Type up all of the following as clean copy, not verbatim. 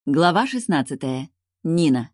Глава 16. Нина.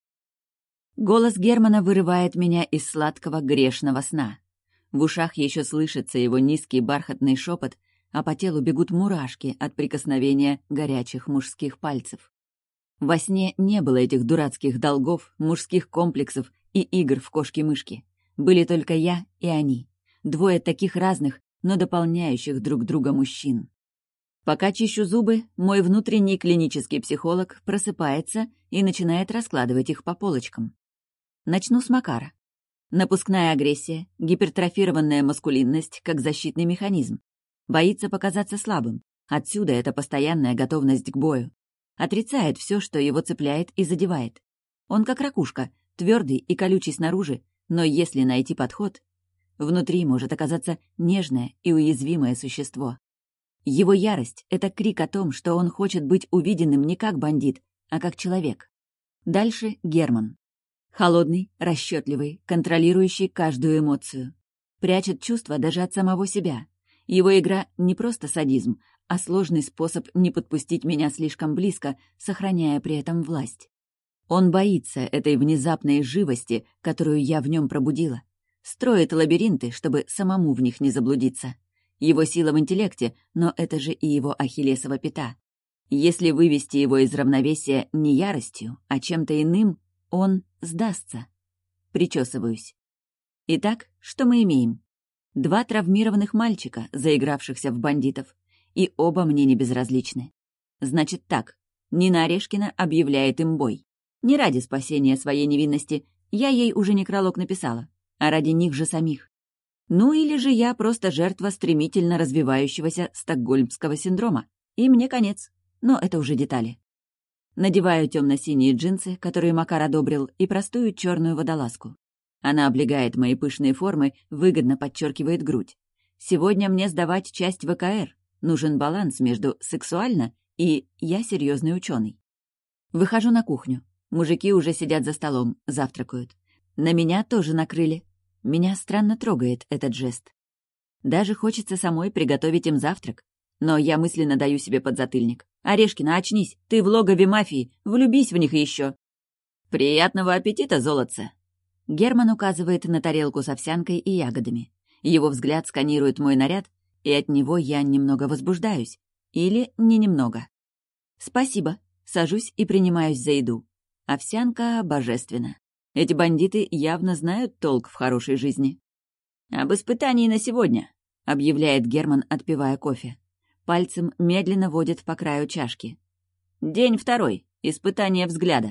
Голос Германа вырывает меня из сладкого грешного сна. В ушах еще слышится его низкий бархатный шепот, а по телу бегут мурашки от прикосновения горячих мужских пальцев. Во сне не было этих дурацких долгов, мужских комплексов и игр в кошки-мышки. Были только я и они. Двое таких разных, но дополняющих друг друга мужчин. Пока чищу зубы, мой внутренний клинический психолог просыпается и начинает раскладывать их по полочкам. Начну с Макара. Напускная агрессия, гипертрофированная маскулинность как защитный механизм. Боится показаться слабым. Отсюда эта постоянная готовность к бою. Отрицает все, что его цепляет и задевает. Он как ракушка, твердый и колючий снаружи, но если найти подход, внутри может оказаться нежное и уязвимое существо. Его ярость — это крик о том, что он хочет быть увиденным не как бандит, а как человек. Дальше Герман. Холодный, расчетливый, контролирующий каждую эмоцию. Прячет чувства даже от самого себя. Его игра не просто садизм, а сложный способ не подпустить меня слишком близко, сохраняя при этом власть. Он боится этой внезапной живости, которую я в нем пробудила. Строит лабиринты, чтобы самому в них не заблудиться. Его сила в интеллекте, но это же и его ахиллесова пята. Если вывести его из равновесия не яростью, а чем-то иным, он сдастся. Причесываюсь. Итак, что мы имеем? 2 травмированных мальчика, заигравшихся в бандитов, и оба мне не безразличны. Значит так, Нина Орешкина объявляет им бой. Не ради спасения своей невинности, я ей уже некролог написала, а ради них же самих. Ну или же я просто жертва стремительно развивающегося стокгольмского синдрома, и мне конец. Но это уже детали. Надеваю темно-синие джинсы, которые Макар одобрил, и простую черную водолазку. Она облегает мои пышные формы, выгодно подчеркивает грудь. Сегодня мне сдавать часть ВКР. Нужен баланс между сексуально и «я серьезный ученый». Выхожу на кухню. Мужики уже сидят за столом, завтракают. На меня тоже накрыли. Меня странно трогает этот жест. Даже хочется самой приготовить им завтрак. Но я мысленно даю себе подзатыльник. «Орешкина, очнись! Ты в логове мафии! Влюбись в них еще!» «Приятного аппетита, золотце!» Герман указывает на тарелку с овсянкой и ягодами. Его взгляд сканирует мой наряд, и от него я немного возбуждаюсь. Или не немного. «Спасибо!» Сажусь и принимаюсь за еду. Овсянка божественна. Эти бандиты явно знают толк в хорошей жизни. «Об испытании на сегодня», — объявляет Герман, отпивая кофе. Пальцем медленно водит по краю чашки. «День 2. Испытание взгляда».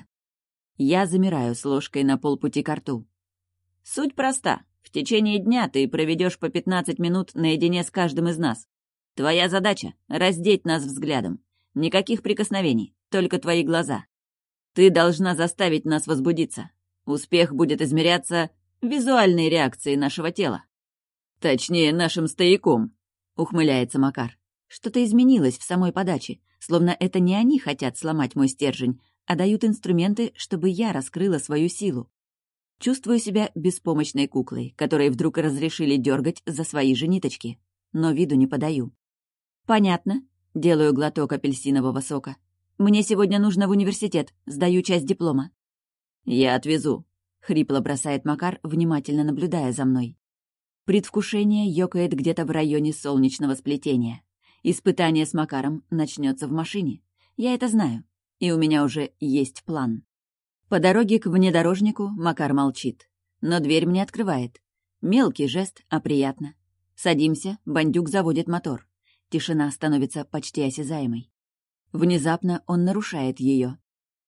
Я замираю с ложкой на полпути ко рту. «Суть проста. В течение дня ты проведешь по 15 минут наедине с каждым из нас. Твоя задача — раздеть нас взглядом. Никаких прикосновений, только твои глаза. Ты должна заставить нас возбудиться. Успех будет измеряться визуальной реакцией нашего тела. Точнее, нашим стояком», — ухмыляется Макар. Что-то изменилось в самой подаче, словно это не они хотят сломать мой стержень, а дают инструменты, чтобы я раскрыла свою силу. Чувствую себя беспомощной куклой, которой вдруг разрешили дергать за свои же ниточки, но виду не подаю. «Понятно», — делаю глоток апельсинового сока. «Мне сегодня нужно в университет, сдаю часть диплома». «Я отвезу», — хрипло бросает Макар, внимательно наблюдая за мной. Предвкушение ёкает где-то в районе солнечного сплетения. Испытание с Макаром начнется в машине. Я это знаю, и у меня уже есть план. По дороге к внедорожнику Макар молчит, но дверь мне открывает. Мелкий жест, а приятно. Садимся, бандюк заводит мотор. Тишина становится почти осязаемой. Внезапно он нарушает ее.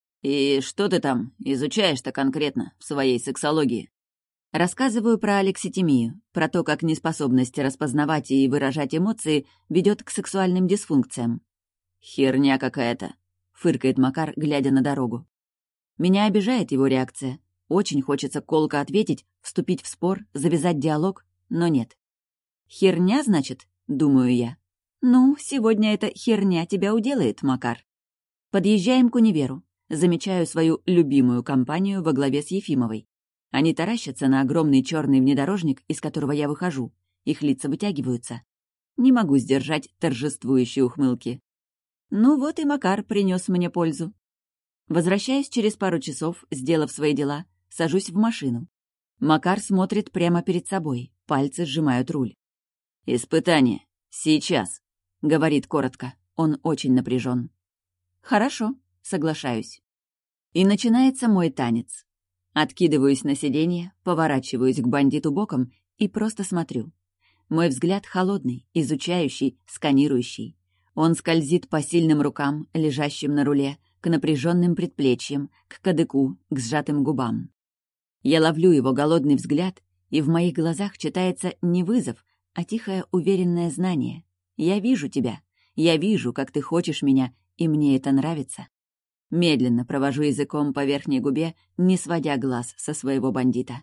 «И что ты там изучаешь-то конкретно в своей сексологии?» Рассказываю про алекситимию, про то, как неспособность распознавать и выражать эмоции ведет к сексуальным дисфункциям. «Херня какая-то», — фыркает Макар, глядя на дорогу. Меня обижает его реакция. Очень хочется колко ответить, вступить в спор, завязать диалог, но нет. «Херня, значит?» — думаю я. «Ну, сегодня эта херня тебя уделает, Макар». Подъезжаем к универу. Замечаю свою любимую компанию во главе с Ефимовой. Они таращатся на огромный черный внедорожник, из которого я выхожу. Их лица вытягиваются. Не могу сдержать торжествующие ухмылки. Ну вот и Макар принес мне пользу. Возвращаюсь через пару часов, сделав свои дела, сажусь в машину. Макар смотрит прямо перед собой, пальцы сжимают руль. «Испытание. Сейчас», — говорит коротко. Он очень напряжен. «Хорошо», — соглашаюсь. И начинается мой танец. Откидываюсь на сиденье, поворачиваюсь к бандиту боком и просто смотрю. Мой взгляд холодный, изучающий, сканирующий. Он скользит по сильным рукам, лежащим на руле, к напряженным предплечьям, к кадыку, к сжатым губам. Я ловлю его голодный взгляд, и в моих глазах читается не вызов, а тихое уверенное знание. Я вижу тебя, я вижу, как ты хочешь меня, и мне это нравится. Медленно провожу языком по верхней губе, не сводя глаз со своего бандита.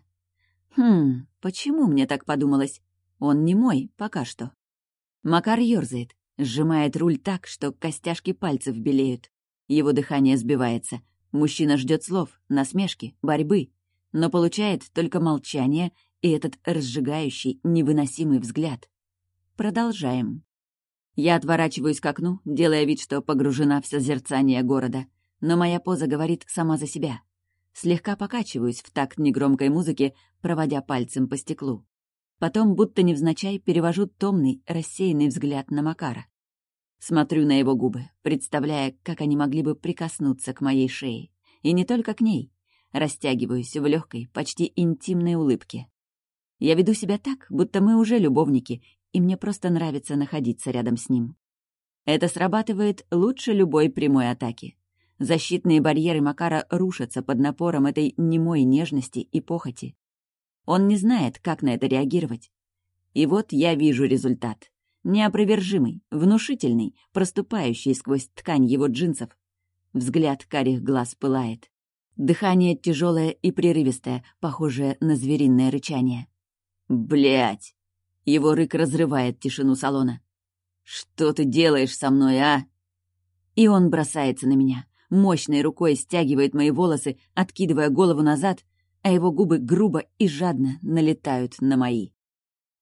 Почему мне так подумалось? Он не мой, пока что. Макар ёрзает, сжимает руль так, что костяшки пальцев белеют. Его дыхание сбивается. Мужчина ждет слов, насмешки, борьбы, но получает только молчание и этот разжигающий, невыносимый взгляд. Продолжаем. Я отворачиваюсь к окну, делая вид, что погружена в созерцание города, но моя поза говорит сама за себя. Слегка покачиваюсь в такт негромкой музыки, проводя пальцем по стеклу. Потом, будто невзначай, перевожу томный, рассеянный взгляд на Макара. Смотрю на его губы, представляя, как они могли бы прикоснуться к моей шее. И не только к ней. Растягиваюсь в легкой, почти интимной улыбке. Я веду себя так, будто мы уже любовники, и мне просто нравится находиться рядом с ним. Это срабатывает лучше любой прямой атаки. Защитные барьеры Макара рушатся под напором этой немой нежности и похоти. Он не знает, как на это реагировать. И вот я вижу результат. Неопровержимый, внушительный, проступающий сквозь ткань его джинсов. Взгляд карих глаз пылает. Дыхание тяжелое и прерывистое, похожее на звериное рычание. Блять! Его рык разрывает тишину салона. «Что ты делаешь со мной, а?» И он бросается на меня. Мощной рукой стягивает мои волосы, откидывая голову назад, а его губы грубо и жадно налетают на мои.